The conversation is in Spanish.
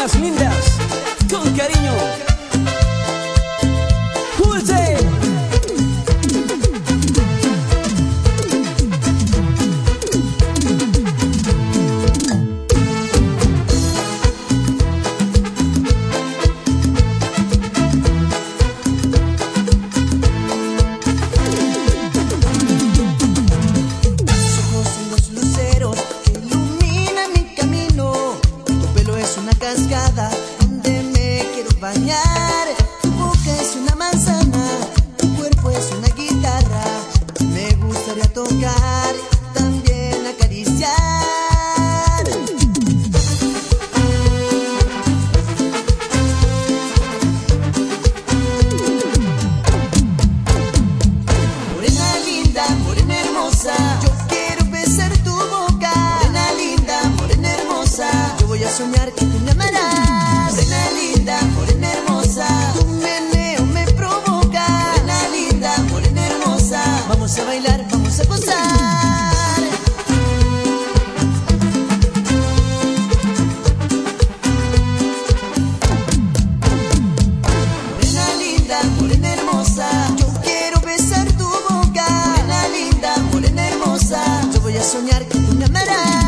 morenas lindas, con cariño. ¡Dulce! Cascada donde me quiero bañar. Tu boca es una manzana, tu cuerpo es una guitarra. Me gustaría tocar, también acariciar. Morena linda, morena hermosa, yo quiero besar tu boca. Morena linda, morena hermosa, yo voy a soñar que tú me amarás. Morena linda, morena hermosa, tu meneo me provoca. Morena linda, morena hermosa, vamos a bailar, vamos a gozar. Morena linda, morena hermosa, yo quiero besar tu boca. Morena linda, morena hermosa, yo voy a soñar que tú me amarás.